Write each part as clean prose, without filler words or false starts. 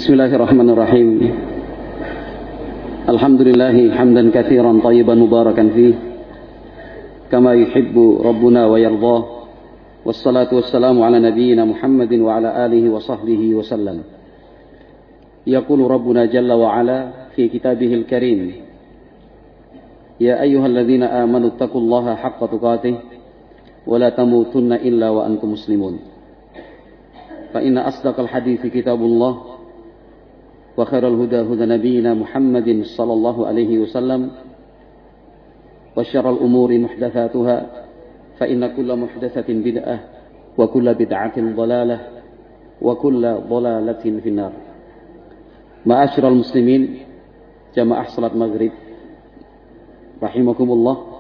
Bismillahirrahmanirrahim. Alhamdulillah hamdan katsiran tayyiban mubarakan fih kama yuhibbu rabbuna wa yardah. Wassalatu wassalamu ala nabiyyina Muhammadin wa ala alihi wa sahbihi wa sallam. Yaqulu rabbuna jalla wa ala fi kitabihil karim, ya ayyuhalladzina amanu taqullaha haqqa tuqatih wa la tamutunna illa wa antum muslimun. Fa inna asdaqal hadithi kitabullah wa khairal huda huda nabiyyina Muhammadin sallallahu alaihi wasallam wa syarrul umuri muhdatsatuha fa inna kulla muhdatsatin bid'ah wa kulla bid'atin dhalalah wa kulla dhalalatin finnar. Ma'asyiral muslimin, jamaah salat maghrib rahimakumullah.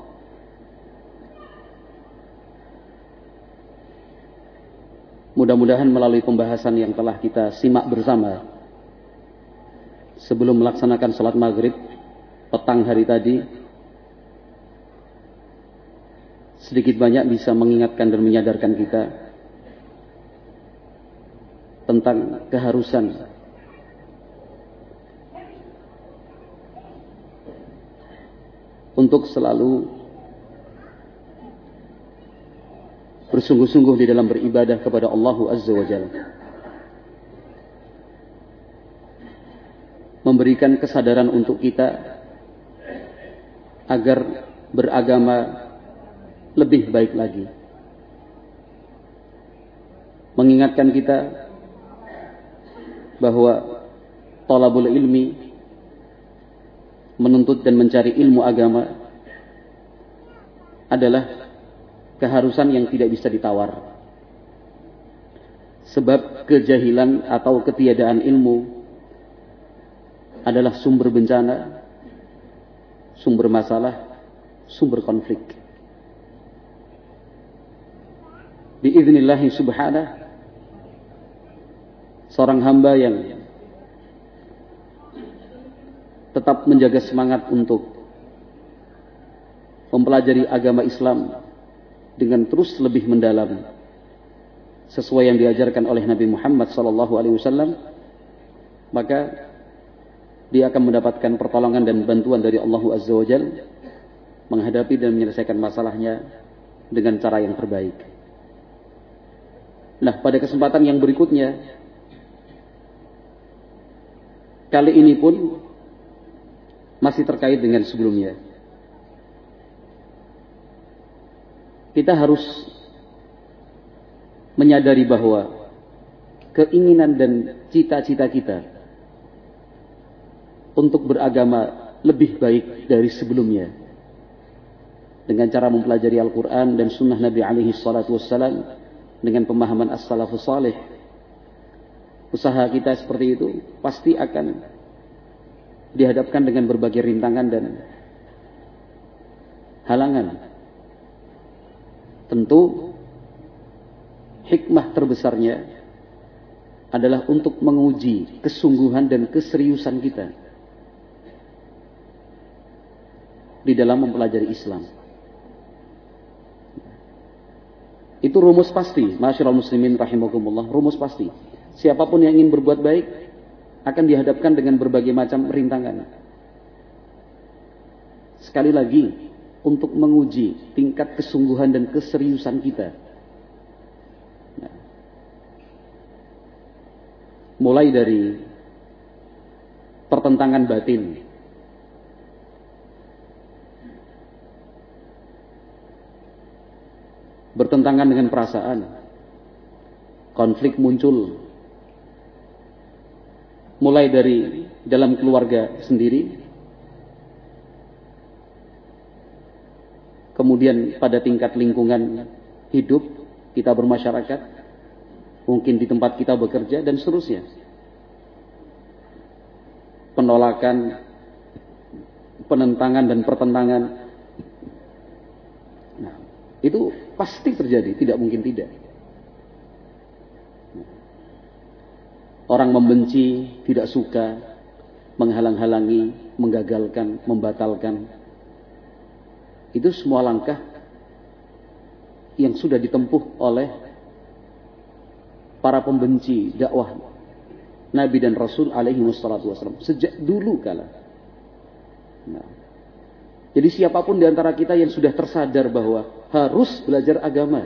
Mudah-mudahan melalui pembahasan yang telah kita simak bersama sebelum melaksanakan salat maghrib petang hari tadi, sedikit banyak bisa mengingatkan dan menyadarkan kita tentang keharusan untuk selalu bersungguh-sungguh di dalam beribadah kepada Allah Azza wa Jalla, memberikan kesadaran untuk kita agar beragama lebih baik lagi, mengingatkan kita bahwa thalabul ilmi, menuntut dan mencari ilmu agama, adalah keharusan yang tidak bisa ditawar. Sebab kejahilan atau ketiadaan ilmu adalah sumber bencana, sumber masalah, sumber konflik. Biiznillahi subhanahu, seorang hamba yang tetap menjaga semangat untuk mempelajari agama Islam dengan terus lebih mendalam sesuai yang diajarkan oleh Nabi Muhammad SAW, maka dia akan mendapatkan pertolongan dan bantuan dari Allah Azza wa Jalla menghadapi dan menyelesaikan masalahnya dengan cara yang terbaik. Nah, pada kesempatan yang berikutnya, kali ini pun masih terkait dengan sebelumnya. Kita harus menyadari bahwa keinginan dan cita-cita kita untuk beragama lebih baik dari sebelumnya dengan cara mempelajari Al-Quran dan Sunnah Nabi alaihi salatu wassalam dengan pemahaman as-salafus salih. Usaha kita seperti itu pasti akan dihadapkan dengan berbagai rintangan dan halangan. Tentu hikmah terbesarnya adalah untuk menguji kesungguhan dan keseriusan kita di dalam mempelajari Islam. Itu rumus pasti, ma'asyiral muslimin rahimakumullah, rumus pasti. Siapapun yang ingin berbuat baik akan dihadapkan dengan berbagai macam rintangan. Sekali lagi, untuk menguji tingkat kesungguhan dan keseriusan kita. Nah, mulai dari pertentangan batin, bertentangan dengan perasaan, konflik muncul mulai dari dalam keluarga sendiri, kemudian pada tingkat lingkungan hidup kita bermasyarakat, mungkin di tempat kita bekerja, dan seterusnya. Penolakan, penentangan dan pertentangan, nah, itu pasti terjadi, tidak mungkin tidak. Orang membenci, tidak suka, menghalang-halangi, menggagalkan, membatalkan. Itu semua langkah yang sudah ditempuh oleh para pembenci dakwah Nabi dan Rasul alaihi wassalatu wassalam sejak dulu kala. Nah, jadi siapapun di antara kita yang sudah tersadar bahwa harus belajar agama,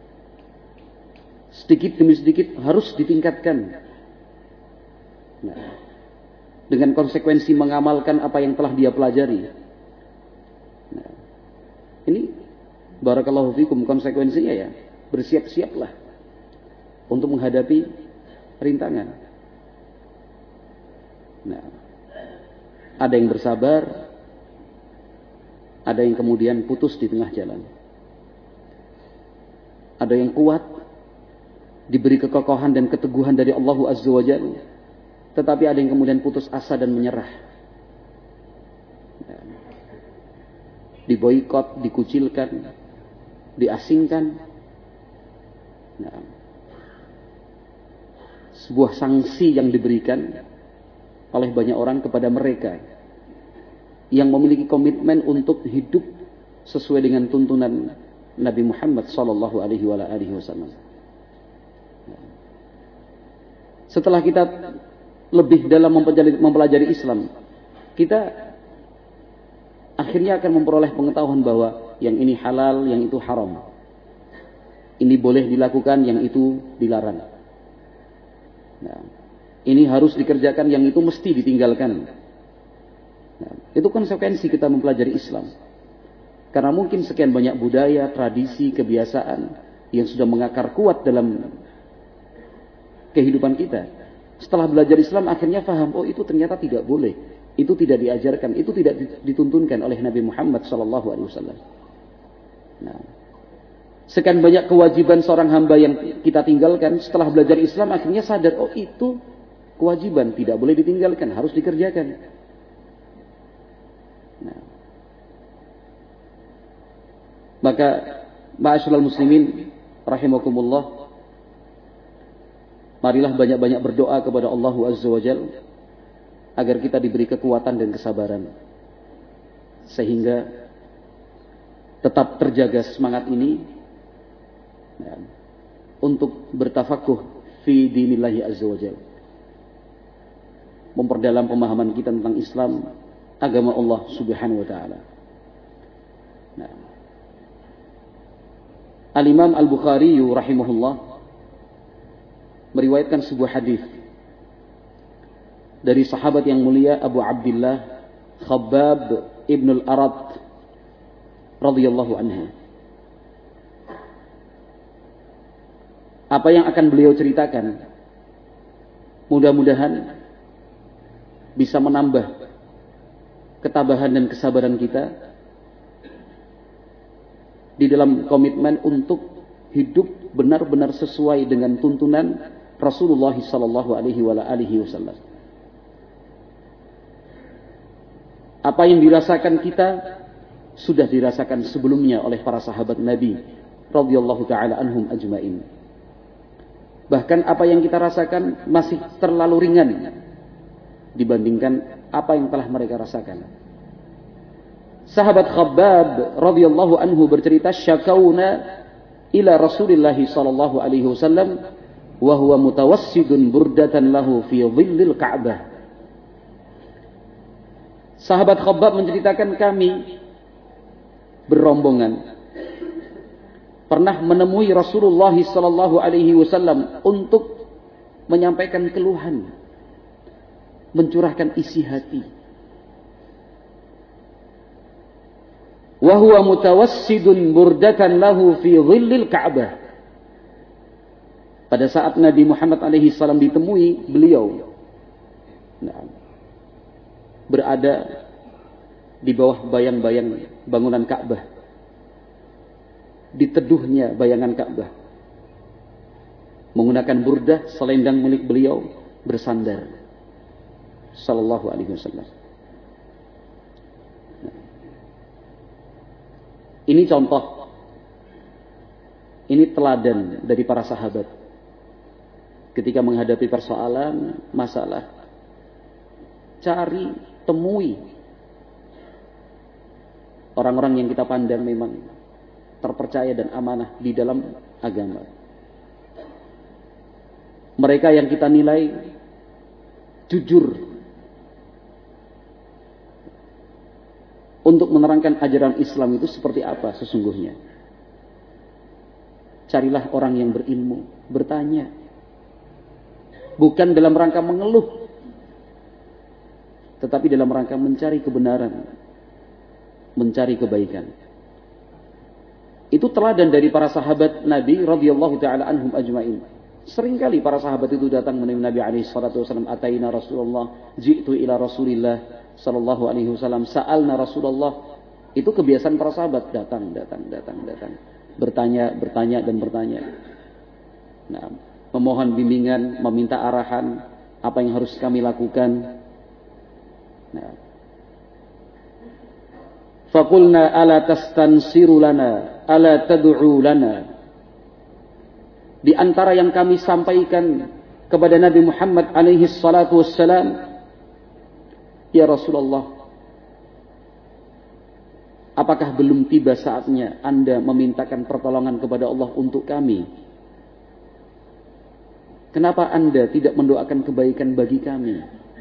sedikit demi sedikit harus ditingkatkan. Nah, dengan konsekuensi mengamalkan apa yang telah dia pelajari. Nah, ini barakallahu fikum konsekuensinya ya, bersiap-siaplah untuk menghadapi rintangan. Nah, ada yang bersabar, ada yang kemudian putus di tengah jalan. Ada yang kuat, diberi kekokohan dan keteguhan dari Allah Azza wa Jalla, tetapi ada yang kemudian putus asa dan menyerah. Nah, diboikot, dikucilkan, diasingkan. Nah, sebuah sanksi yang diberikan oleh banyak orang kepada mereka yang memiliki komitmen untuk hidup sesuai dengan tuntunan Nabi Muhammad sallallahu alaihi wasallam. Setelah kita lebih dalam mempelajari Islam, kita akhirnya akan memperoleh pengetahuan bahwa yang ini halal, yang itu haram. Ini boleh dilakukan, yang itu dilarang. Nah, ini harus dikerjakan, yang itu mesti ditinggalkan. Nah, itu konsekuensi kita mempelajari Islam. Karena mungkin sekian banyak budaya, tradisi, kebiasaan yang sudah mengakar kuat dalam kehidupan kita. Setelah belajar Islam akhirnya paham, oh itu ternyata tidak boleh. Itu tidak diajarkan, itu tidak dituntunkan oleh Nabi Muhammad SAW. Nah, sekian banyak kewajiban seorang hamba yang kita tinggalkan setelah belajar Islam akhirnya sadar, oh itu kewajiban, tidak boleh ditinggalkan, harus dikerjakan. Nah, maka ma'asyiral muslimin rahimakumullah, marilah banyak-banyak berdoa kepada Allah Azza wa Jalla agar kita diberi kekuatan dan kesabaran sehingga tetap terjaga semangat ini ya, untuk bertafakuh fi dinillahi azza wa jalla, memperdalam pemahaman kita tentang Islam, agama Allah subhanahu wa ta'ala. Nah, Al-Imam Al-Bukhari rahimahullah meriwayatkan sebuah hadis dari sahabat yang mulia Abu Abdullah Khabbab ibn al-Arad radhiyallahu anhu. Apa yang akan beliau ceritakan mudah-mudahan bisa menambah ketabahan dan kesabaran kita di dalam komitmen untuk hidup benar-benar sesuai dengan tuntunan Rasulullah sallallahu alaihi wasallam. Apa yang dirasakan kita sudah dirasakan sebelumnya oleh para sahabat Nabi radhiyallahu taala anhum ajmain. Bahkan apa yang kita rasakan masih terlalu ringan dibandingkan apa yang telah mereka rasakan. Sahabat Khabbab radhiyallahu anhu bercerita, syakauna ila Rasulillah sallallahu alaihi wasallam wa huwa mutawassidun burdatan lahu fi dhillil Ka'bah. Sahabat Khabbab menceritakan, kami berombongan pernah menemui Rasulullah sallallahu alaihi wasallam untuk menyampaikan keluhan, mencurahkan isi hati. Wa huwa mutawassidun burdatan lahu fi dhillil Ka'bah. Pada saat Nabi Muhammad alaihi salam ditemui, beliau berada di bawah bayang-bayang bangunan Ka'bah, di teduhnya bayangan Ka'bah, menggunakan burdah selendang milik beliau, bersandar sallallahu alaihi wasallam. Ini contoh, ini teladan dari para sahabat ketika menghadapi persoalan, masalah, cari, temui orang-orang yang kita pandang memang terpercaya dan amanah di dalam agama. Mereka yang kita nilai jujur untuk menerangkan ajaran Islam itu seperti apa sesungguhnya. Carilah orang yang berilmu, bertanya. Bukan dalam rangka mengeluh, tetapi dalam rangka mencari kebenaran, mencari kebaikan. Itu teladan dari para sahabat Nabi radhiyallahu taala anhum ajmain. Seringkali para sahabat itu datang menemui Nabi alaihi salatu wasallam, ataina Rasulullah, ji'tu ila Rasulillah sallallahu alaihi wasallam, sa'alna Rasulullah. Itu kebiasaan para sahabat, datang. Bertanya dan bertanya. Nah, memohon bimbingan, meminta arahan, apa yang harus kami lakukan. Nah. Faqulna ala tastansiru lana, ala tad'u lana. Di antara yang kami sampaikan kepada Nabi Muhammad alaihi salatu wassalam, ya Rasulullah, apakah belum tiba saatnya Anda memintakan pertolongan kepada Allah untuk kami? Kenapa Anda tidak mendoakan kebaikan bagi kami?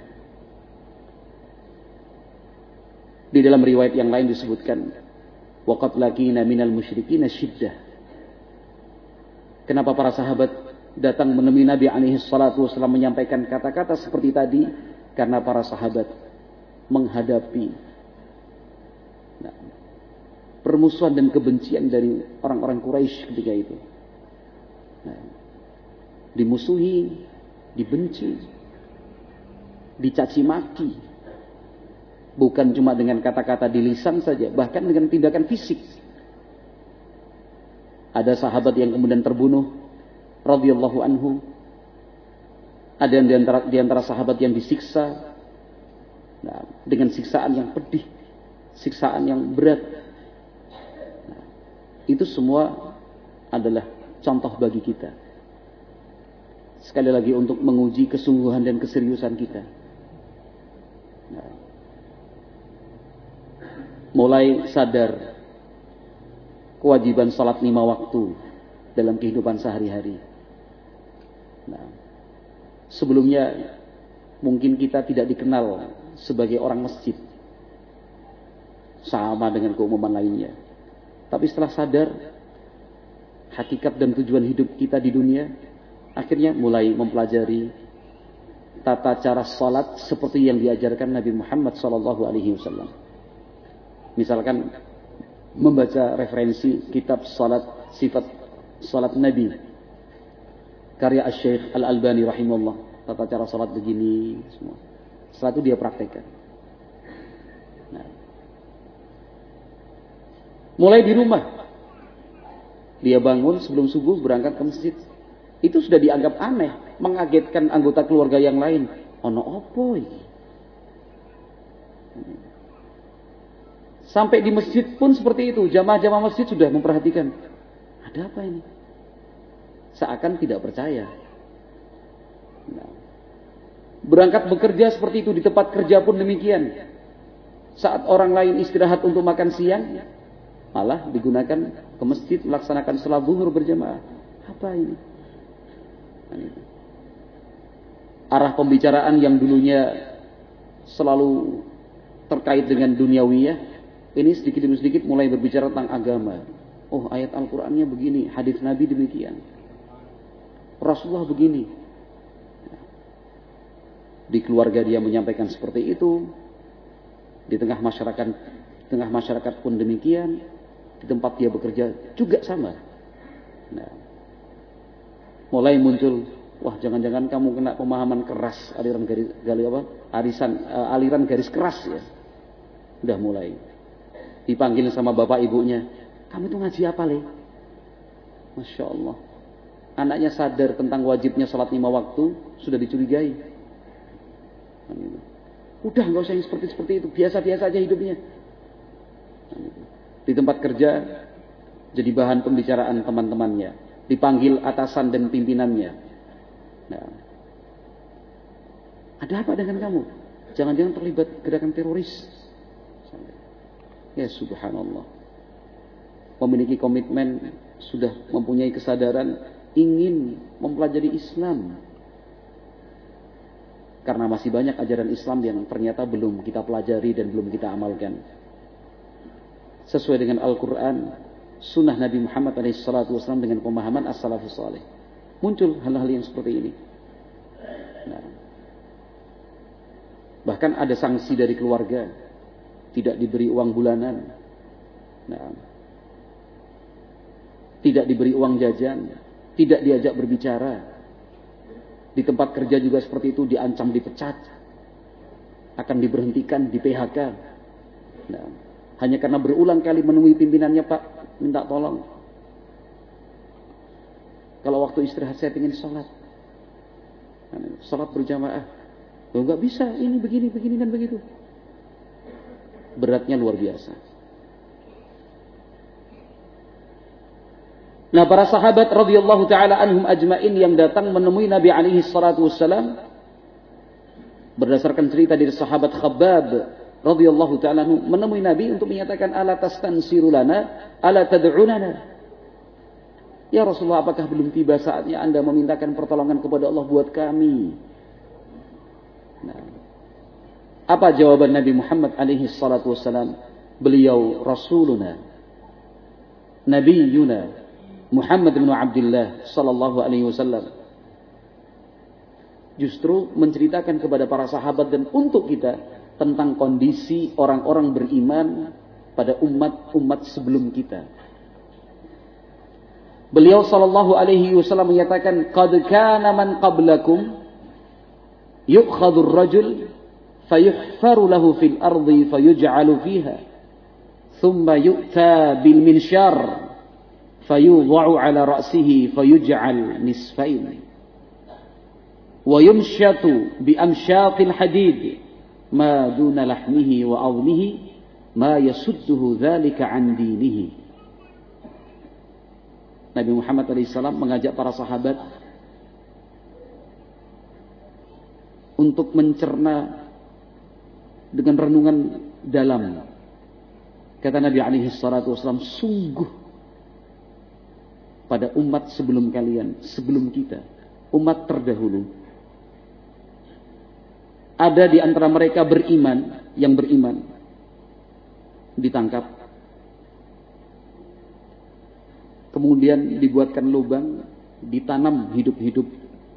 Di dalam riwayat yang lain disebutkan, waqad laqina minal musyrikin syiddah. Kenapa para sahabat datang menemui Nabi alaihi salatu wasallam menyampaikan kata-kata seperti tadi? Karena para sahabat menghadapi permusuhan dan kebencian dari orang-orang Quraisy ketika itu. Dimusuhi, dibenci, dicaci maki. Bukan cuma dengan kata-kata di lisan saja, bahkan dengan tindakan fisik. Ada sahabat yang kemudian terbunuh radhiyallahu anhu. Ada yang di antara sahabat yang disiksa dengan siksaan yang pedih, siksaan yang berat. Itu semua adalah contoh bagi kita. Sekali lagi untuk menguji kesungguhan dan keseriusan kita. Mulai sadar kewajiban salat 5 waktu dalam kehidupan sehari-hari. Sebelumnya mungkin kita tidak dikenal sebagai orang masjid, sama dengan keumuman lainnya. Tapi setelah sadar hakikat dan tujuan hidup kita di dunia, akhirnya mulai mempelajari tata cara salat seperti yang diajarkan Nabi Muhammad SAW. Misalkan membaca referensi kitab salat, sifat salat Nabi karya Asy-Syaikh Al-Albani rahimahullah. Tata cara salat begini semua. Setelah itu dia praktekkan. Mulai di rumah, dia bangun sebelum subuh berangkat ke masjid. Itu sudah dianggap aneh, mengagetkan anggota keluarga yang lain. Ono opo iki? Sampai di masjid pun seperti itu. Jamaah-jamaah masjid sudah memperhatikan. Ada apa ini? Seakan tidak percaya. Berangkat bekerja seperti itu. Di tempat kerja pun demikian. Saat orang lain istirahat untuk makan siang, malah digunakan ke masjid melaksanakan salat zuhur berjamaah. Apa ini? Arah pembicaraan yang dulunya selalu terkait dengan duniawiyah, ini sedikit demi sedikit mulai berbicara tentang agama. Oh, ayat Al-Qur'annya begini, hadis Nabi demikian, Rasulullah begini. Di keluarga dia menyampaikan seperti itu, di tengah masyarakat pun demikian, di tempat dia bekerja juga sama. Mulai muncul, wah jangan-jangan kamu kena pemahaman keras, aliran garis keras ya. Udah mulai dipanggil sama bapak ibunya, kamu itu ngaji apa le? Masya Allah, anaknya sadar tentang wajibnya salat 5 waktu, sudah dicurigai. Udah nggak usah yang seperti itu, biasa-biasa aja hidupnya. Di tempat kerja jadi bahan pembicaraan teman-temannya, dipanggil atasan dan pimpinannya. Ada apa dengan kamu? Jangan-jangan terlibat gerakan teroris? Ya subhanallah. Memiliki komitmen, sudah mempunyai kesadaran ingin mempelajari Islam. Karena masih banyak ajaran Islam yang ternyata belum kita pelajari dan belum kita amalkan. Sesuai dengan Al-Quran, sunnah Nabi Muhammad SAW dengan pemahaman as-salafus salih. Muncul hal-hal yang seperti ini. Nah, bahkan ada sanksi dari keluarga, tidak diberi uang bulanan, nah, tidak diberi uang jajan, tidak diajak berbicara. Di tempat kerja juga seperti itu, diancam dipecat, akan diberhentikan, di PHK. Nah, hanya karena berulang kali menemui pimpinannya, Pak, minta tolong. Kalau waktu istirahat saya ingin sholat, sholat berjamaah, loh nggak bisa, ini begini dan begitu. Beratnya luar biasa. Nah, para sahabat radhiyallahu taala anhum ajmain yang datang menemui Nabi alaihi salatu wassalam, berdasarkan cerita dari sahabat Khabbab radhiyallahu taala anhu, menemui Nabi untuk menyatakan, ala tastansiru lana, ala tad'unana. Ya Rasulullah, apakah belum tiba saatnya Anda memintakan pertolongan kepada Allah buat kami? Nah, apa jawaban Nabi Muhammad alaihi salatu wassalam? Beliau Rasuluna, Nabiyuna Muhammad bin Abdullah sallallahu alaihi wasallam justru menceritakan kepada para sahabat dan untuk kita tentang kondisi orang-orang beriman pada umat-umat sebelum kita. Beliau sallallahu alaihi wasallam menyatakan, qad kana man qablakum yu'khadhu ar-rajul fayuhfaru lahu fil ardi fayuj'alu fiha thumma yu'ta bil minshar fayudha'u ala ra'sihi fayuj'al nisfain wa yumshatu bi amshatil hadid ma duna lahmihi wa 'azmihi ma yasudduhu dzalika 'an dinihi. Nabi Muhammad SAW mengajak para sahabat untuk mencerna dengan renungan dalam. Kata Nabi SAW, sungguh pada umat sebelum kalian, sebelum kita, umat terdahulu, ada di antara mereka beriman, yang beriman ditangkap, kemudian dibuatkan lubang, ditanam hidup-hidup,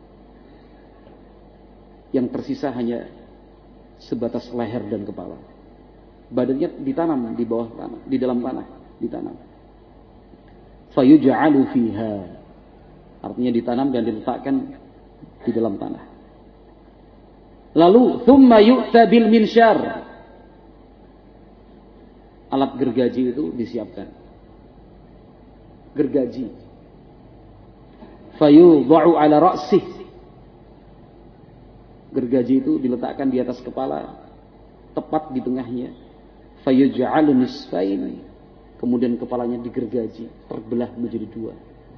yang tersisa hanya sebatas leher dan kepala. Badannya ditanam di bawah tanah, di dalam tanah ditanam. Fayuj'alu fiha, artinya ditanam dan diletakkan di dalam tanah. Lalu thumma yu'ta bil minsyar, alat gergaji itu disiapkan, gergaji. Fayudha'u ala ra'sih, gergaji itu diletakkan di atas kepala, tepat di tengahnya. Fayuj'alu nisfain, kemudian kepalanya digergaji, terbelah menjadi dua.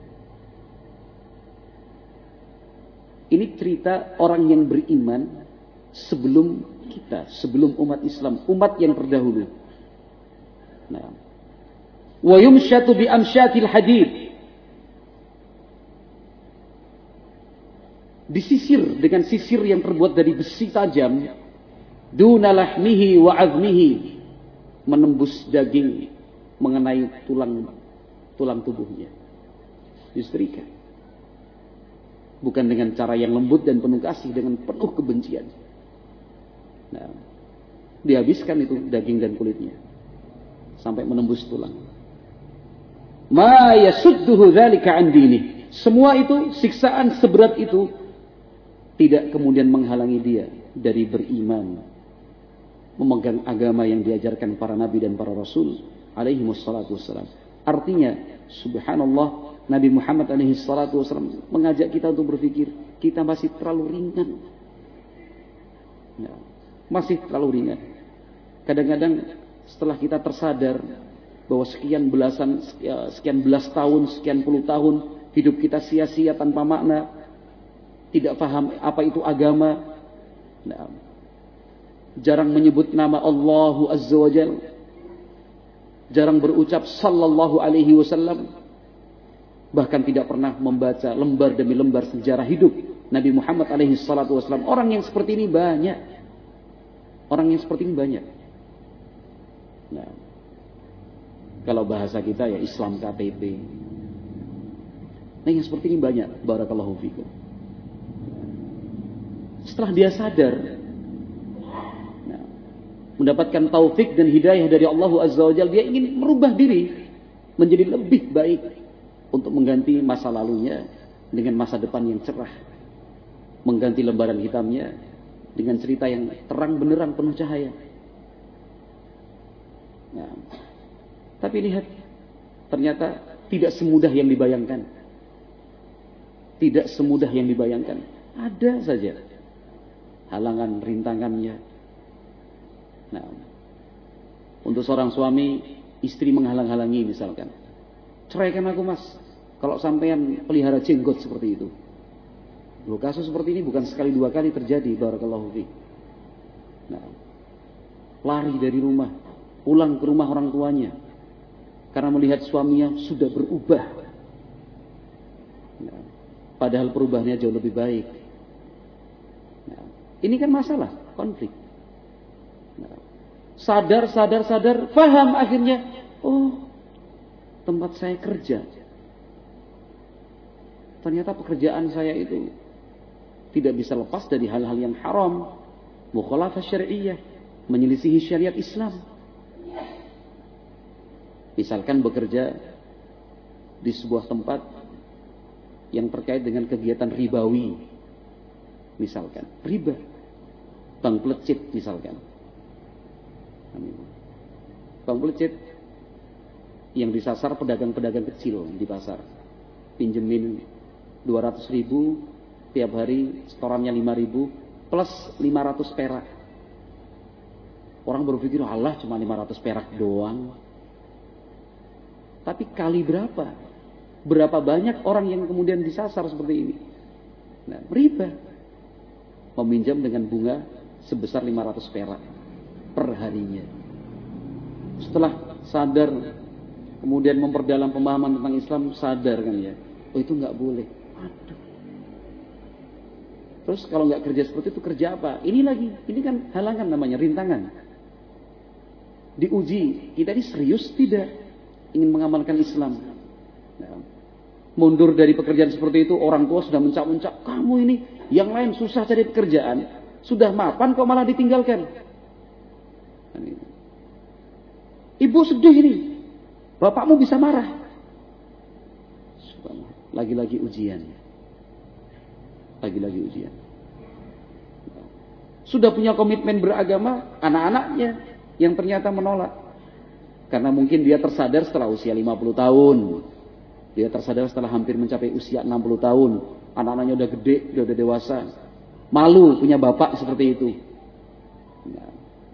Ini cerita orang yang beriman sebelum kita, sebelum umat Islam, umat yang terdahulu. Nah, wa yumshatu bi amsyatil hadid, disisir dengan sisir yang terbuat dari besi tajam, duna lahmihi wa azmihi, menembus daging, mengenai tulang tubuhnya, disetrika. Bukan dengan cara yang lembut dan penuh kasih, dengan penuh kebencian. Nah, dihabiskan itu daging dan kulitnya sampai menembus tulang. Ma yasudduhu dzalika an dinihi, semua itu, siksaan seberat itu tidak kemudian menghalangi dia dari beriman, memegang agama yang diajarkan para nabi dan para rasul alaihi wassalatu wassalam. Artinya, subhanallah, Nabi Muhammad alaihi wassalatu wassalam mengajak kita untuk berpikir, kita masih terlalu ringan. Ya, masih terlalu ringan. Kadang-kadang setelah kita tersadar bahwa sekian belas tahun, sekian puluh tahun hidup kita sia-sia tanpa makna, tidak paham apa itu agama, nah, jarang menyebut nama Allahu Azza wa Jalla, jarang berucap sallallahu alaihi wasallam, bahkan tidak pernah membaca lembar demi lembar sejarah hidup Nabi Muhammad alaihi salatu wasallam. Orang yang seperti ini banyak. Orang yang seperti ini banyak. Nah, kalau bahasa kita ya Islam KTP. Nah, yang seperti ini banyak. Barakallahu fikum. Setelah dia sadar, nah, mendapatkan taufik dan hidayah dari Allah Azza wa Jalla, dia ingin merubah diri menjadi lebih baik untuk mengganti masa lalunya dengan masa depan yang cerah, mengganti lembaran hitamnya dengan cerita yang terang benerang penuh cahaya. Nah, tapi lihat, ternyata tidak semudah yang dibayangkan. Tidak semudah yang dibayangkan. Ada saja halangan, rintangannya. Nah, untuk seorang suami, istri menghalang-halangi misalkan. Ceraikan aku mas, kalau sampean pelihara jenggot seperti itu. Loh, kasus seperti ini bukan sekali dua kali terjadi, barakallahu fiik. Nah, lari dari rumah, pulang ke rumah orang tuanya, karena melihat suaminya sudah berubah. Nah, padahal perubahannya jauh lebih baik. Nah, ini kan masalah, konflik. Nah, sadar, paham akhirnya. Oh, tempat saya kerja. Ternyata pekerjaan saya itu tidak bisa lepas dari hal-hal yang haram, mukhalafah syariah, menyelisihi syariat Islam. Misalkan bekerja di sebuah tempat yang terkait dengan kegiatan ribawi, misalkan riba, bank pelecit misalkan. Bank pelecit yang disasar pedagang-pedagang kecil di pasar, pinjemin 200.000 tiap hari, setorannya 5.000 plus 500 perak. Orang berpikir, Allah cuma 500 perak doang. Tapi kali berapa? Berapa banyak orang yang kemudian disasar seperti ini? Nah, riba. Meminjam dengan bunga sebesar 500 perak per harinya. Setelah sadar, kemudian memperdalam pemahaman tentang Islam, sadar kan ya, oh itu nggak boleh. Aduh. Terus kalau nggak kerja seperti itu, kerja apa? Ini lagi, ini kan halangan namanya, rintangan. Diuji, kita ini serius tidak ingin mengamalkan Islam. Nah, mundur dari pekerjaan seperti itu, orang tua sudah mencak-mencak, kamu ini yang lain susah cari pekerjaan, sudah mapan kok malah ditinggalkan. Ibu sedih ini, bapakmu bisa marah. Lagi-lagi ujian. Lagi-lagi ujian. Sudah punya komitmen beragama, anak-anaknya yang ternyata menolak. Karena mungkin dia tersadar setelah usia 50 tahun. Dia tersadar setelah hampir mencapai usia 60 tahun. Anak-anaknya udah gede, udah dewasa. Malu punya bapak seperti itu. Nah,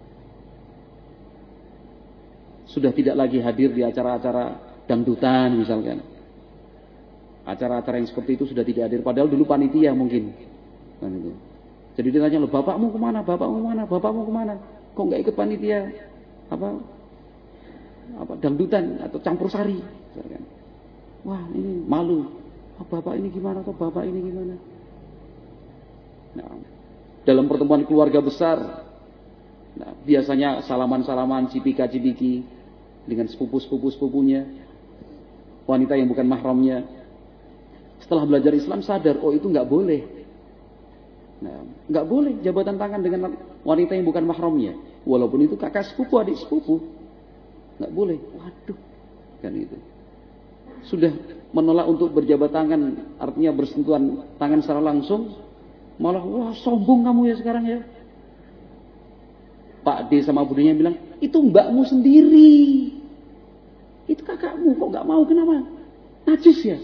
sudah tidak lagi hadir di acara-acara dangdutan misalkan. Acara-acara yang seperti itu sudah tidak hadir. Padahal dulu panitia mungkin. Kan itu. Jadi ditanya, loh, bapakmu kemana? Bapakmu kemana? Bapakmu kemana? Kok nggak ikut panitia? Apa dangdutan atau campur sari? Misalkan. Wah, ini malu. Oh, bapak ini gimana? Kok bapak ini gimana? Nah, dalam pertemuan keluarga besar, nah, biasanya salaman-salaman, cipika-cipiki dengan sepupu-sepupunya, wanita yang bukan mahramnya. Setelah belajar Islam sadar, oh itu nggak boleh. Nah, nggak boleh jabatan tangan dengan wanita yang bukan mahramnya, walaupun itu kakak sepupu, adik sepupu, nggak boleh. Waduh, kan itu. Sudah menolak untuk berjabat tangan, artinya bersentuhan tangan secara langsung, malah wah sombong kamu ya sekarang ya. Pak D sama budinya bilang, itu mbakmu sendiri, itu kakakmu, kok nggak mau, kenapa? Najis ya.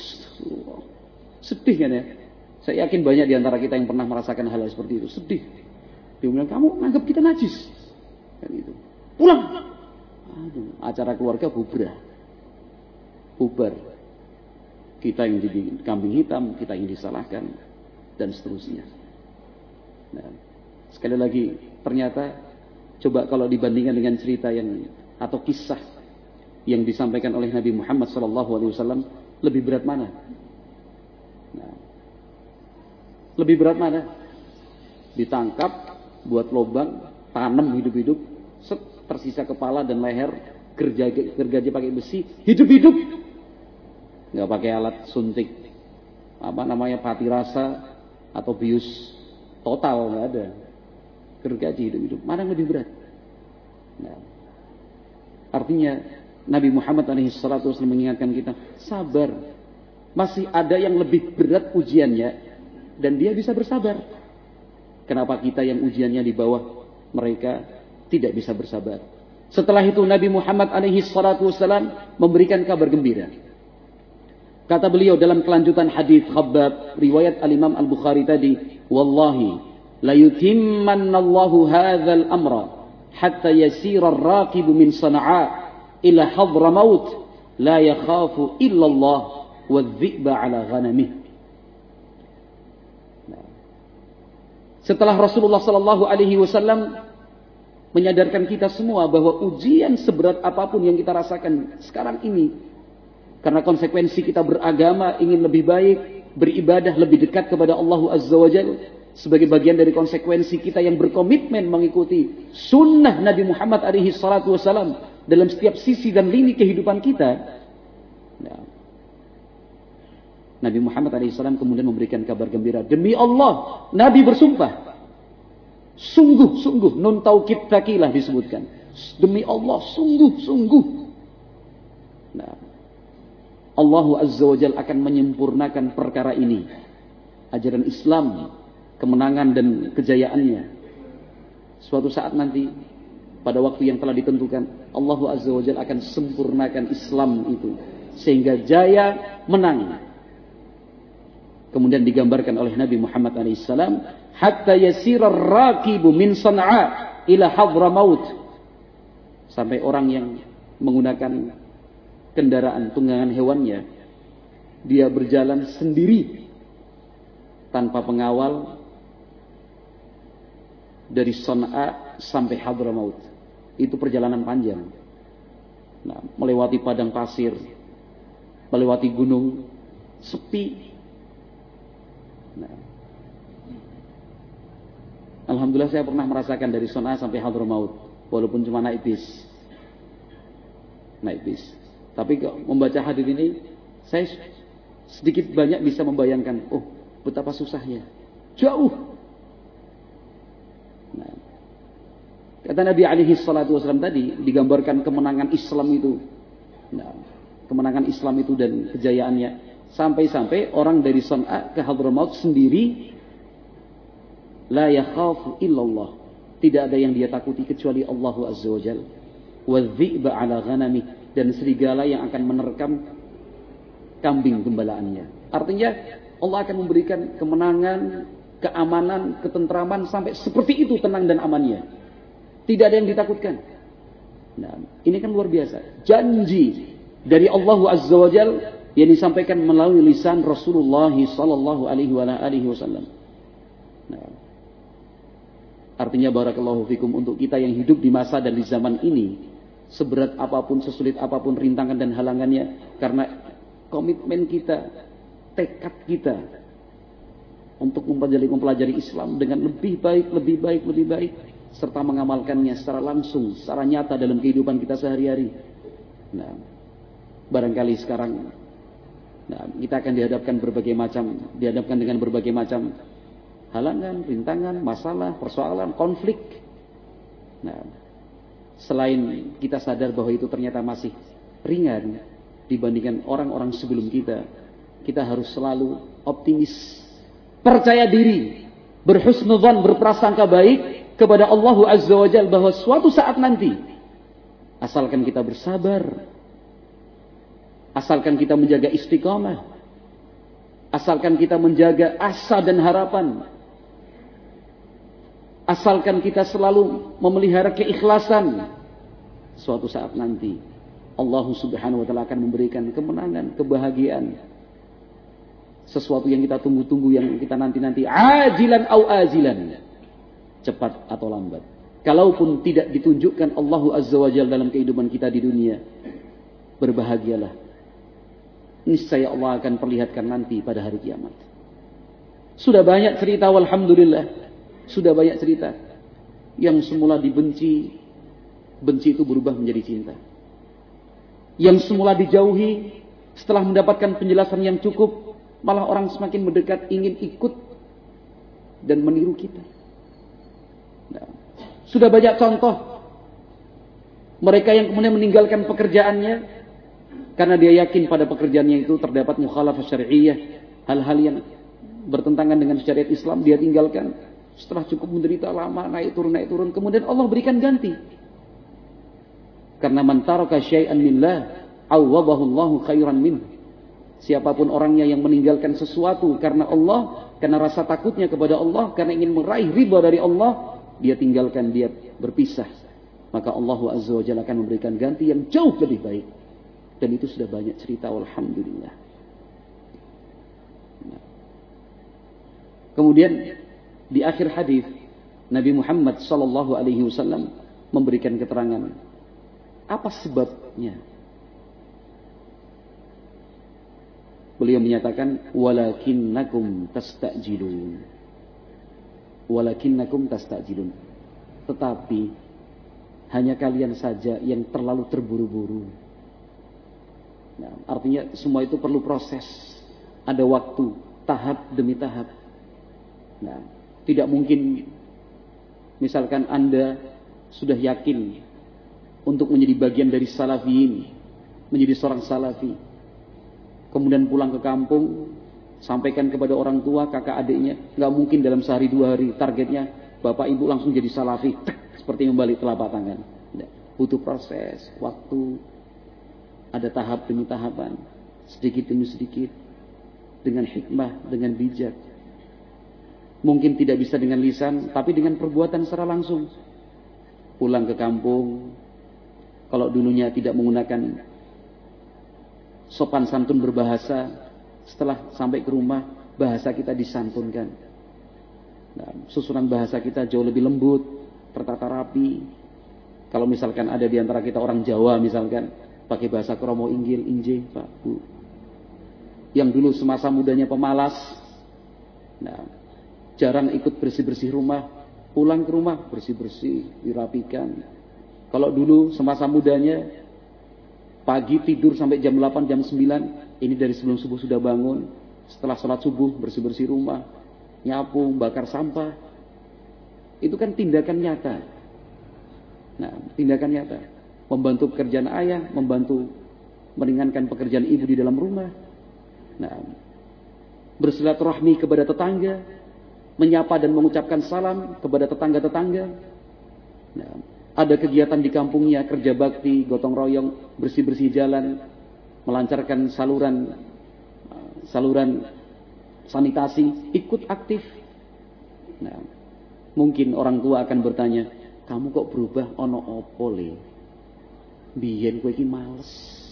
Sedih kan ya. Saya yakin banyak di antara kita yang pernah merasakan hal seperti itu. Sedih. Dia bilang, kamu nganggap kita najis kan itu. Pulang. Aduh, acara keluarga bubar. Kita yang jadi kambing hitam, kita yang disalahkan, dan seterusnya. Nah, sekali lagi, ternyata coba kalau dibandingkan dengan cerita yang atau kisah yang disampaikan oleh Nabi Muhammad SAW, lebih berat mana? Nah, Lebih berat mana? Ditangkap, buat lubang, tanam hidup-hidup, tersisa kepala dan leher, gergaji pakai besi, hidup-hidup. Nggak pakai alat suntik, pati rasa atau bius total, nggak ada. Gergaji hidup-hidup, mana yang lebih berat? Nah, artinya Nabi Muhammad SAW mengingatkan kita, sabar. Masih ada yang lebih berat ujiannya, dan dia bisa bersabar. Kenapa kita yang ujiannya di bawah mereka tidak bisa bersabar? Setelah itu Nabi Muhammad SAW memberikan kabar gembira. Kata beliau dalam kelanjutan hadis Khabbab riwayat Al-Imam Al-Bukhari tadi, wallahi la yutimmanallahu hadzal amra hatta yasira ar-raqibu min Sana'a ila Hadramaut la yakhafu illa Allah wadh-dhi'ba 'ala ghanamih. Setelah Rasulullah sallallahu alaihi wasallam menyadarkan kita semua bahwa ujian seberat apapun yang kita rasakan sekarang ini, karena konsekuensi kita beragama, ingin lebih baik, beribadah lebih dekat kepada Allah Azza wa Jalla, sebagai bagian dari konsekuensi kita yang berkomitmen mengikuti sunnah Nabi Muhammad alaihi salatu wasallam dalam setiap sisi dan lini kehidupan kita. Nah, Nabi Muhammad alaihissalam kemudian memberikan kabar gembira. Demi Allah, Nabi bersumpah. Sungguh-sungguh, nun taukid takilah disebutkan. Demi Allah, sungguh-sungguh. Nah, Allah Azza wa Jalla akan menyempurnakan perkara ini. Ajaran Islam, kemenangan dan kejayaannya. Suatu saat nanti, pada waktu yang telah ditentukan, Allah Azza wa Jalla akan sempurnakan Islam itu. Sehingga jaya menang. Kemudian digambarkan oleh Nabi Muhammad SAW, hatta yasirar raqibu min Sana'a ila Hadramaut, sampai orang yang menggunakan kendaraan tunggangan hewannya, dia berjalan sendiri tanpa pengawal dari Sana'a sampai Hadramaut. Itu perjalanan panjang. Nah, melewati padang pasir, melewati gunung sepi. Nah, alhamdulillah saya pernah merasakan dari Sana'a sampai Hadramaut, walaupun cuma naik bis. Tapi kalau membaca hadis ini, saya sedikit banyak bisa membayangkan, oh betapa susahnya, jauh. Nah, kata Nabi alaihi salatu wasallam tadi, digambarkan kemenangan Islam itu. Nah, kemenangan Islam itu dan kejayaannya. Sampai-sampai orang dari Sana'a ke Hadramaut sendiri, la yakhafu illallah, tidak ada yang dia takuti kecuali Allah Azza wa Jalla, wadh-dhi'ba 'ala ghanami, dan serigala yang akan menerkam kambing gembalaannya. Artinya Allah akan memberikan kemenangan, keamanan, ketentraman, sampai seperti itu tenang dan amannya. Tidak ada yang ditakutkan. Nah, ini kan luar biasa. Janji dari Allah Azza wa Jalla yang disampaikan melalui lisan Rasulullah sallallahu alaihi wasallam. Nah, artinya barakallahu fikum, untuk kita yang hidup di masa dan di zaman ini, seberat apapun, sesulit apapun rintangan dan halangannya, karena komitmen kita, tekad kita untuk mempelajari Islam dengan lebih baik, serta mengamalkannya secara langsung, secara nyata dalam kehidupan kita sehari-hari. Nah, barangkali sekarang kita akan dihadapkan dengan berbagai macam halangan, rintangan, masalah, persoalan, konflik. Nah, selain kita sadar bahwa itu ternyata masih ringan dibandingkan orang-orang sebelum kita, kita harus selalu optimis, percaya diri, berhusnudzan, berprasangka baik kepada Allah Azza wa Jalla bahwa suatu saat nanti, asalkan kita bersabar, asalkan kita menjaga istiqamah, asalkan kita menjaga asa dan harapan, asalkan kita selalu memelihara keikhlasan, suatu saat nanti Allah Subhanahu wa taala akan memberikan kemenangan, kebahagiaan, sesuatu yang kita tunggu-tunggu, yang kita nanti-nanti, ajilan au azilan, cepat atau lambat. Kalaupun tidak ditunjukkan Allah Azza wa Jalla dalam kehidupan kita di dunia, berbahagialah. Niscaya Allah akan perlihatkan nanti pada hari kiamat. Sudah banyak cerita, walhamdulillah. Sudah banyak cerita. Yang semula dibenci, benci itu berubah menjadi cinta. Yang semula dijauhi, setelah mendapatkan penjelasan yang cukup, malah orang semakin mendekat, ingin ikut dan meniru kita. Nah, sudah banyak contoh. Mereka yang kemudian meninggalkan pekerjaannya karena dia yakin pada pekerjaannya itu terdapat mukhalafah syari'iyah, hal-hal yang bertentangan dengan syariat Islam, dia tinggalkan. Setelah cukup menderita lama, naik turun, kemudian Allah berikan ganti. Karena man taraka syai'an lillah, awwabahu Allahu khairan min. Siapapun orangnya yang meninggalkan sesuatu karena Allah, karena rasa takutnya kepada Allah, karena ingin meraih ridha dari Allah, dia tinggalkan, dia berpisah. Maka Allah Azza wa Jalla akan memberikan ganti yang jauh lebih baik. Dan itu sudah banyak cerita, alhamdulillah. Nah. Kemudian di akhir hadis Nabi Muhammad sallallahu alaihi wasallam memberikan keterangan apa sebabnya. Beliau menyatakan walakinnakum tastajilun. Walakinnakum tastajilun. Tetapi hanya kalian saja yang terlalu terburu-buru. Nah, artinya semua itu perlu proses. Ada waktu, tahap demi tahap. Nah, tidak mungkin misalkan Anda sudah yakin untuk menjadi bagian dari salafiyin, menjadi seorang salafi, kemudian pulang ke kampung, sampaikan kepada orang tua, kakak adiknya, nggak mungkin dalam sehari dua hari targetnya bapak ibu langsung jadi salafi, seperti membalik telapak tangan. Nah, butuh proses, waktu, ada tahap demi tahapan, sedikit demi sedikit, dengan hikmah, dengan bijak. Mungkin tidak bisa dengan lisan, tapi dengan perbuatan secara langsung. Pulang ke kampung, kalau dulunya tidak menggunakan sopan santun berbahasa, setelah sampai ke rumah, bahasa kita disantunkan. Nah, susunan bahasa kita jauh lebih lembut, tertata rapi. Kalau misalkan ada di antara kita orang Jawa misalkan, pakai bahasa kromo inggil, inje, Pak, Bu. Yang dulu semasa mudanya pemalas, nah, jarang ikut bersih-bersih rumah, pulang ke rumah bersih-bersih, dirapikan. Kalau dulu semasa mudanya pagi tidur sampai jam 8, jam 9, ini dari sebelum subuh sudah bangun, setelah sholat subuh bersih-bersih rumah, nyapu, bakar sampah. Itu kan tindakan nyata. Nah, tindakan nyata. Membantu pekerjaan ayah, membantu meringankan pekerjaan ibu di dalam rumah. Nah, bersilaturahmi kepada tetangga, menyapa dan mengucapkan salam kepada tetangga-tetangga. Nah, ada kegiatan di kampungnya, kerja bakti, gotong royong, bersih-bersih jalan, melancarkan saluran sanitasi, ikut aktif. Nah, mungkin orang tua akan bertanya, kamu kok berubah, ono opo le? Biyen kowe iki males.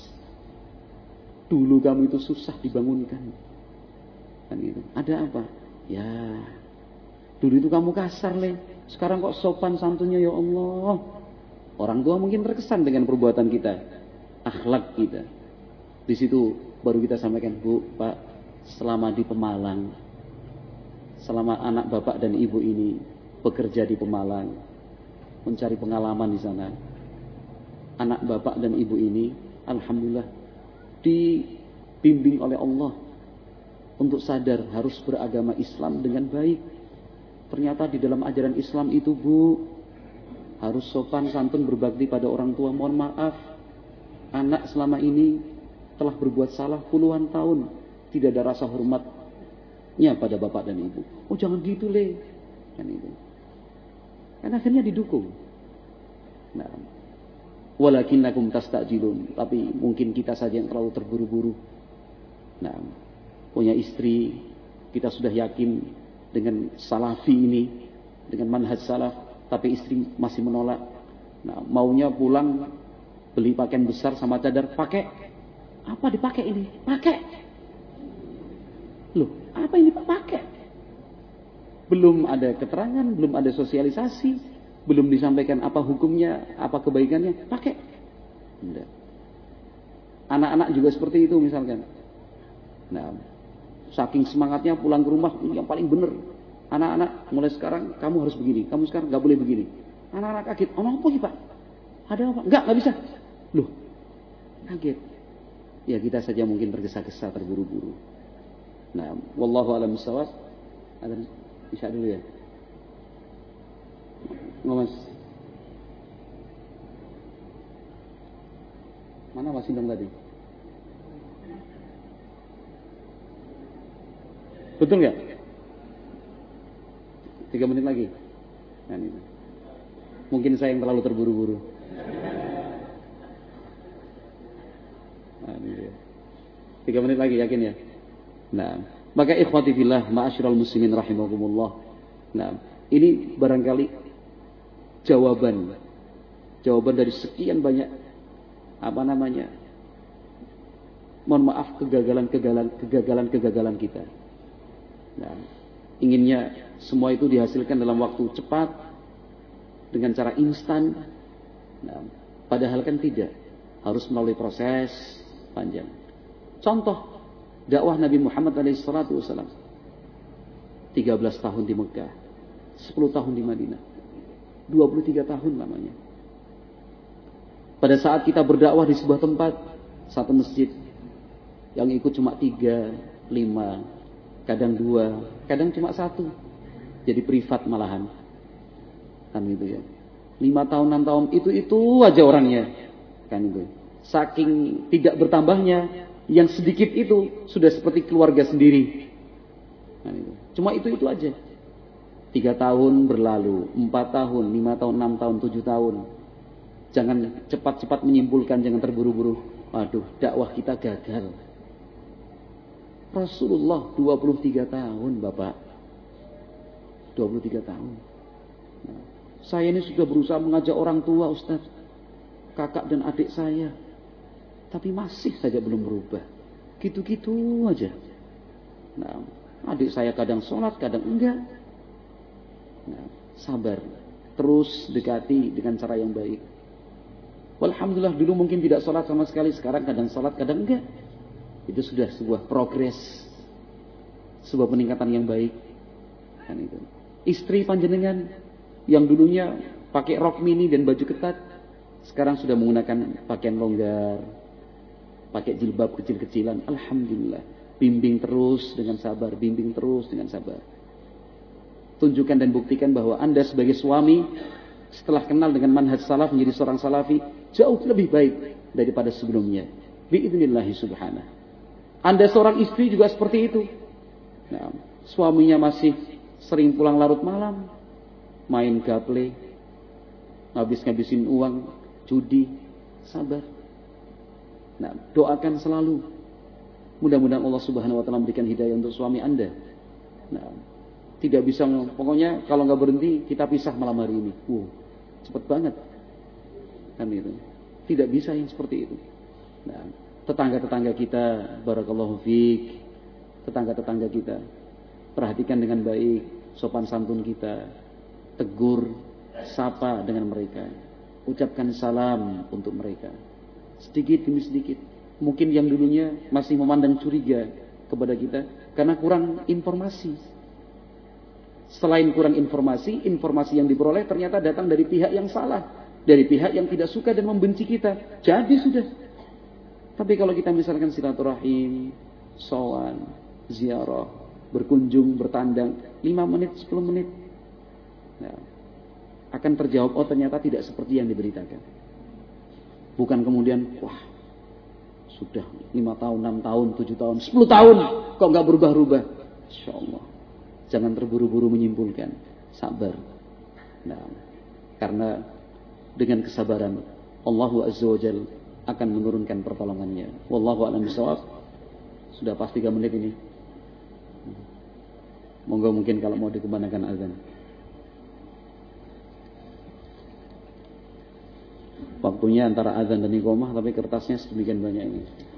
Dulu kamu itu susah dibangunkan. Kan gitu. Ada apa? Ya, dulu itu kamu kasar le, sekarang kok sopan santunnya, ya Allah. Orang tua mungkin terkesan dengan perbuatan kita, akhlak kita. Di situ baru kita sampaikan, Bu, Pak, selama di Pemalang, selama anak bapak dan ibu ini bekerja di Pemalang, mencari pengalaman di sana, anak bapak dan ibu ini, alhamdulillah, dibimbing oleh Allah untuk sadar harus beragama Islam dengan baik. Ternyata di dalam ajaran Islam itu, Bu, harus sopan santun berbakti pada orang tua. Mohon maaf, anak selama ini telah berbuat salah puluhan tahun, tidak ada rasa hormatnya pada bapak dan ibu. Oh, jangan gitu le, kan itu. Kan akhirnya didukung. Nah, walakinnakum tastajilun, tapi mungkin kita saja yang terlalu terburu-buru. Nah, punya istri, kita sudah yakin dengan salafi ini, dengan manhaj salaf, tapi istri masih menolak. Nah, maunya pulang beli pakaian besar sama cadar, pakai. Apa dipakai ini? Pakai. Loh, apa ini pakai? Belum ada keterangan, belum ada sosialisasi, belum disampaikan apa hukumnya, apa kebaikannya, pakai. Enggak. Anak-anak juga seperti itu misalkan. Nah, Saking semangatnya pulang ke rumah, ini yang paling benar. Anak-anak, mulai sekarang kamu harus begini, kamu sekarang nggak boleh begini. Anak-anak kaget, oh apa sih Pak? Ada apa? Nggak bisa. Loh, kaget. Ya kita saja mungkin tergesa-gesa, terburu-buru. Nah, wallahu a'lam bishawab. Ada isya dulu ya. Mas. Mana Mas Indong tadi? Betul nggak? 3 menit lagi. Nah, ini. Mungkin saya yang terlalu terburu-buru. Nah, ini dia. 3 menit lagi, yakin ya? Nah, maka ikhwati fillah, ma'asyiral muslimin rahimakumullah. Nah, ini barangkali jawaban dari sekian banyak mohon maaf kegagalan kita. Nah, inginnya semua itu dihasilkan dalam waktu cepat dengan cara instan. Nah, padahal kan tidak, harus melalui proses panjang. Contoh dakwah Nabi Muhammad SAW 13 tahun di Mekah, 10 tahun di Madinah, 23 tahun lamanya. Pada saat kita berdakwah di sebuah tempat, satu masjid, yang ikut cuma 3, 5, kadang 2, kadang cuma 1. Jadi privat malahan. Kan gitu ya. 5 tahun, 6 tahun, itu aja orangnya. Kan itu. Saking tidak bertambahnya, yang sedikit itu sudah seperti keluarga sendiri. Kan itu. Cuma itu aja. 3 tahun berlalu, 4 tahun, 5 tahun, 6 tahun, 7 tahun. Jangan cepat-cepat menyimpulkan, jangan terburu-buru. Waduh, dakwah kita gagal. Rasulullah 23 tahun, Bapak. 23 tahun. Nah, saya ini sudah berusaha mengajak orang tua, Ustaz. Kakak dan adik saya. Tapi masih saja belum berubah. Gitu-gitu aja. Nah, adik saya kadang sholat, kadang enggak. Nah, sabar. Terus dekati dengan cara yang baik. Alhamdulillah dulu mungkin tidak sholat sama sekali. Sekarang kadang sholat, kadang enggak. Itu sudah sebuah progres. Sebuah peningkatan yang baik. Kan itu. Istri panjenengan yang dulunya pakai rok mini dan baju ketat, sekarang sudah menggunakan pakaian longgar, pakai jilbab kecil-kecilan. Alhamdulillah. Bimbing terus dengan sabar, bimbing terus dengan sabar. Tunjukkan dan buktikan bahwa Anda sebagai suami setelah kenal dengan manhaj salaf menjadi seorang salafi jauh lebih baik daripada sebelumnya. Biidznillah subhanahu. Anda seorang istri juga seperti itu. Nah, suaminya masih sering pulang larut malam, main gaple, ngabis-ngabisin uang, judi, sabar. Nah, doakan selalu. Mudah-mudahan Allah Subhanahu wa taala memberikan hidayah untuk suami Anda. Nah, tidak bisa, pokoknya kalau nggak berhenti kita pisah malam hari ini. Cepet banget. Kan itu. Tidak bisa yang seperti itu. Nah, tetangga-tetangga kita, barakallahu fiik, tetangga-tetangga kita, perhatikan dengan baik sopan santun kita, tegur, sapa dengan mereka, ucapkan salam untuk mereka, sedikit demi sedikit. Mungkin yang dulunya masih memandang curiga kepada kita karena kurang informasi. Selain kurang informasi, informasi yang diperoleh ternyata datang dari pihak yang salah, dari pihak yang tidak suka dan membenci kita. Jadi sudah. Tapi kalau kita misalkan silaturahim, sowan, ziarah, berkunjung, bertandang, 5 menit, 10 menit, nah, akan terjawab, oh ternyata tidak seperti yang diberitakan. Bukan kemudian, wah, sudah 5 tahun, 6 tahun, 7 tahun, 10 tahun, kok nggak berubah-ubah. Insya Allah. Jangan terburu-buru menyimpulkan. Sabar. Nah, karena dengan kesabaran, Allah Azza wa Jalla akan menurunkan pertolongannya. Wallahu a'lam bishawab. Sudah pas 3 menit ini. Monggo mungkin kalau mau dikumandangkan azan. Waktunya antara azan dan iqamah, tapi kertasnya sedemikian banyak ini.